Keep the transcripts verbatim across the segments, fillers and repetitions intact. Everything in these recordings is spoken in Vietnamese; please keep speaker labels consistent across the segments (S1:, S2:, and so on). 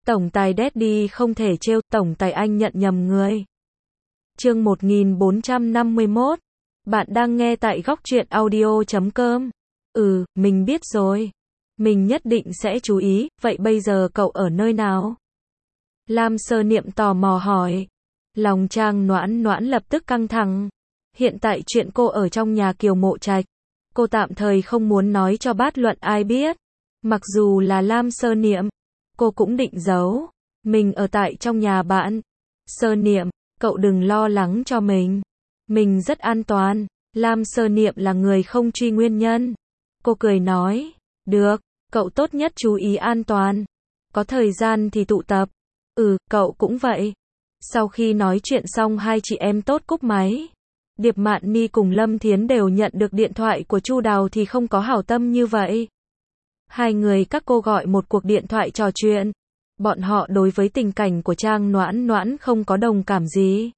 S1: Tổng tài Daddy không thể trêu, tổng tài anh nhận nhầm người. Chương một nghìn bốn trăm năm mươi mốt. Bạn đang nghe tại góc truyện audio chấm com. Ừ, mình biết rồi. Mình nhất định sẽ chú ý, vậy bây giờ cậu ở nơi nào? Lam Sơ Niệm tò mò hỏi. Lòng Trang Noãn Noãn lập tức căng thẳng. Hiện tại chuyện cô ở trong nhà Kiều Mộ Trạch, cô tạm thời không muốn nói cho bát luận ai biết. Mặc dù là Lam Sơ Niệm, cô cũng định giấu. Mình ở tại trong nhà bạn. Sơ Niệm, cậu đừng lo lắng cho mình. Mình rất an toàn. Lam Sơ Niệm là người không truy nguyên nhân. Cô cười nói. Được, cậu tốt nhất chú ý an toàn. Có thời gian thì tụ tập. Ừ, cậu cũng vậy. Sau khi nói chuyện xong hai chị em tốt cúp máy. Điệp Mạn Ni cùng Lâm Thiến đều nhận được điện thoại của Chu Đào thì không có hảo tâm như vậy. Hai người các cô gọi một cuộc điện thoại trò chuyện. Bọn họ đối với tình cảnh của Trang Noãn Noãn không có đồng cảm gì.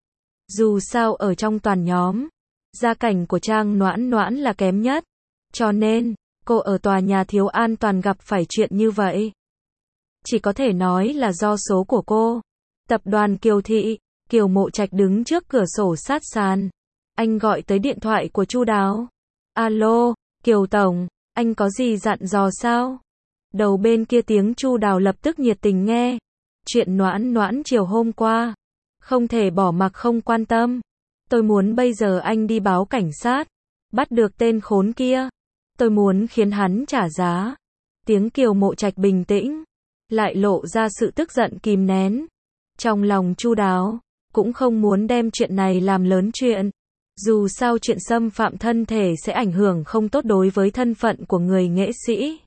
S1: Dù sao ở trong toàn nhóm, gia cảnh của Trang Noãn Noãn là kém nhất. Cho nên, cô ở tòa nhà thiếu an toàn gặp phải chuyện như vậy. Chỉ có thể nói là do số của cô. Tập đoàn Kiều Thị, Kiều Mộ Trạch đứng trước cửa sổ sát sàn. Anh gọi tới điện thoại của Chu Đào. Alo, Kiều Tổng, anh có gì dặn dò sao? Đầu bên kia tiếng Chu Đào lập tức nhiệt tình nghe. Chuyện Noãn Noãn chiều hôm qua. Không thể bỏ mặc không quan tâm. Tôi muốn bây giờ anh đi báo cảnh sát. Bắt được tên khốn kia. Tôi muốn khiến hắn trả giá. Tiếng Kiều Mộ Trạch bình tĩnh. Lại lộ ra sự tức giận kìm nén. Trong lòng Chu Đào cũng không muốn đem chuyện này làm lớn chuyện. Dù sao chuyện xâm phạm thân thể sẽ ảnh hưởng không tốt đối với thân phận của người nghệ sĩ.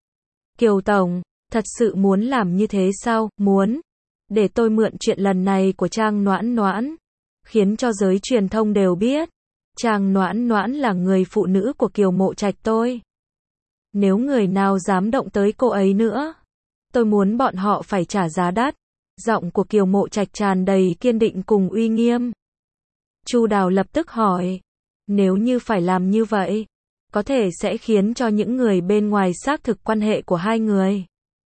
S1: Kiều Tổng, thật sự muốn làm như thế sao? Muốn. Để tôi mượn chuyện lần này của Trang Noãn Noãn. Khiến cho giới truyền thông đều biết. Trang Noãn Noãn là người phụ nữ của Kiều Mộ Trạch tôi. Nếu người nào dám động tới cô ấy nữa, tôi muốn bọn họ phải trả giá đắt. Giọng của Kiều Mộ Trạch tràn đầy kiên định cùng uy nghiêm. Chu Đào lập tức hỏi. Nếu như phải làm như vậy, có thể sẽ khiến cho những người bên ngoài xác thực quan hệ của hai người.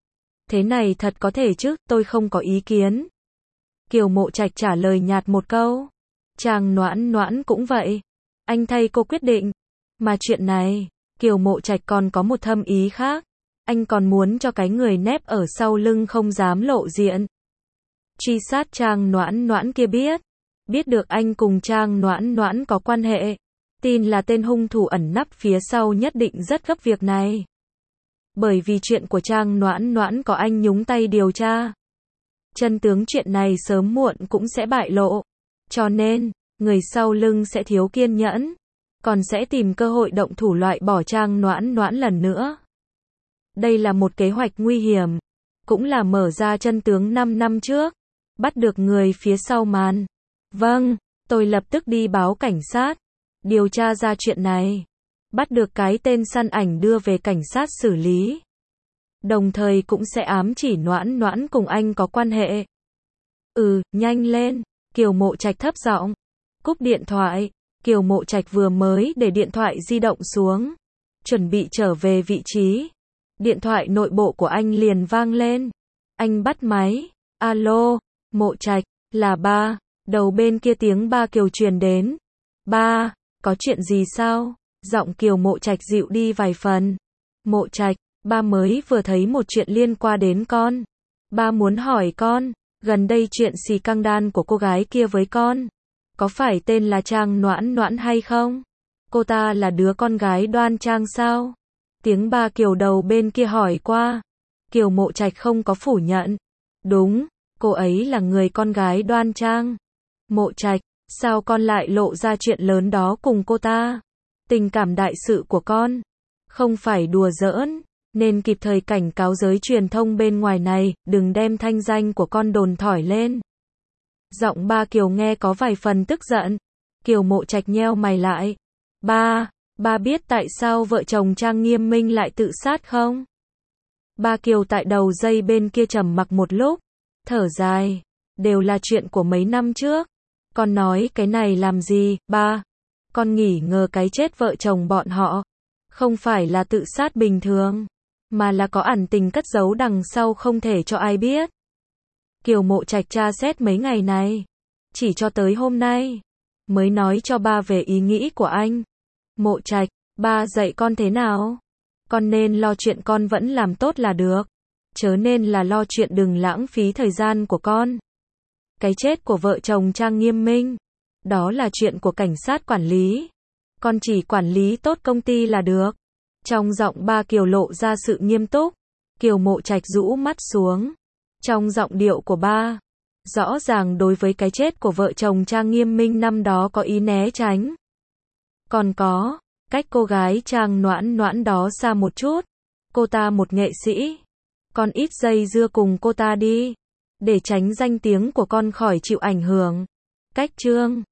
S1: Thế này thật có thể chứ, tôi không có ý kiến. Kiều Mộ Trạch trả lời nhạt một câu. Trang Noãn Noãn cũng vậy. Anh thay cô quyết định. Mà chuyện này, Kiều Mộ Trạch còn có một thâm ý khác. Anh còn muốn cho cái người nép ở sau lưng không dám lộ diện. Truy sát Trang Noãn Noãn kia biết. Biết được anh cùng Trang Noãn Noãn có quan hệ. Tin là tên hung thủ ẩn nấp phía sau nhất định rất gấp việc này. Bởi vì chuyện của Trang Noãn Noãn có anh nhúng tay điều tra. Chân tướng chuyện này sớm muộn cũng sẽ bại lộ. Cho nên, người sau lưng sẽ thiếu kiên nhẫn. Còn sẽ tìm cơ hội động thủ loại bỏ Trang Noãn Noãn lần nữa. Đây là một kế hoạch nguy hiểm. Cũng là mở ra chân tướng năm năm trước. Bắt được người phía sau màn. Vâng, tôi lập tức đi báo cảnh sát. Điều tra ra chuyện này. Bắt được cái tên săn ảnh đưa về cảnh sát xử lý. Đồng thời cũng sẽ ám chỉ Noãn Noãn cùng anh có quan hệ. Ừ, nhanh lên. Kiều Mộ Trạch thấp giọng. Cúp điện thoại. Kiều Mộ Trạch vừa mới để điện thoại di động xuống. Chuẩn bị trở về vị trí. Điện thoại nội bộ của anh liền vang lên. Anh bắt máy. Alo, Mộ Trạch, là ba. Đầu bên kia tiếng ba Kiều truyền đến. Ba, có chuyện gì sao? Giọng Kiều Mộ Trạch dịu đi vài phần. Mộ Trạch, ba mới vừa thấy một chuyện liên quan đến con. Ba muốn hỏi con, gần đây chuyện xì căng đan của cô gái kia với con. Có phải tên là Trang Noãn Noãn hay không? Cô ta là đứa con gái Đoan Trang sao? Tiếng ba Kiều đầu bên kia hỏi qua. Kiều Mộ Trạch không có phủ nhận. Đúng, cô ấy là người con gái Đoan Trang. Mộ Trạch, sao con lại lộ ra chuyện lớn đó cùng cô ta? Tình cảm đại sự của con không phải đùa giỡn, nên kịp thời cảnh cáo giới truyền thông bên ngoài này, đừng đem thanh danh của con đồn thổi lên. Giọng ba Kiều nghe có vài phần tức giận. Kiều Mộ Trạch nheo mày lại. Ba, ba biết tại sao vợ chồng Trang Nghiêm Minh lại tự sát không? Ba Kiều tại đầu dây bên kia trầm mặc một lúc, thở dài. Đều là chuyện của mấy năm trước. Con nói cái này làm gì, ba? Con nghỉ ngờ cái chết vợ chồng bọn họ không phải là tự sát bình thường. mà là có ẩn tình cất giấu đằng sau không thể cho ai biết. Kiều Mộ Trạch tra xét mấy ngày này, chỉ cho tới hôm nay mới nói cho ba về ý nghĩ của anh. Mộ Trạch, ba dạy con thế nào? Con nên lo chuyện con vẫn làm tốt là được, chớ nên là lo chuyện đừng lãng phí thời gian của con. Cái chết của vợ chồng Trang Nghiêm Minh, đó là chuyện của cảnh sát quản lý. Con chỉ quản lý tốt công ty là được. Trong giọng ba Kiều lộ ra sự nghiêm túc. Kiều Mộ Trạch rũ mắt xuống. Trong giọng điệu của ba, rõ ràng đối với cái chết của vợ chồng Trang Nghiêm Minh năm đó có ý né tránh. Còn có, cách cô gái Trang Noãn Noãn đó xa một chút. Cô ta một nghệ sĩ. Con ít dây dưa cùng cô ta đi, để tránh danh tiếng của con khỏi chịu ảnh hưởng. Cách Trương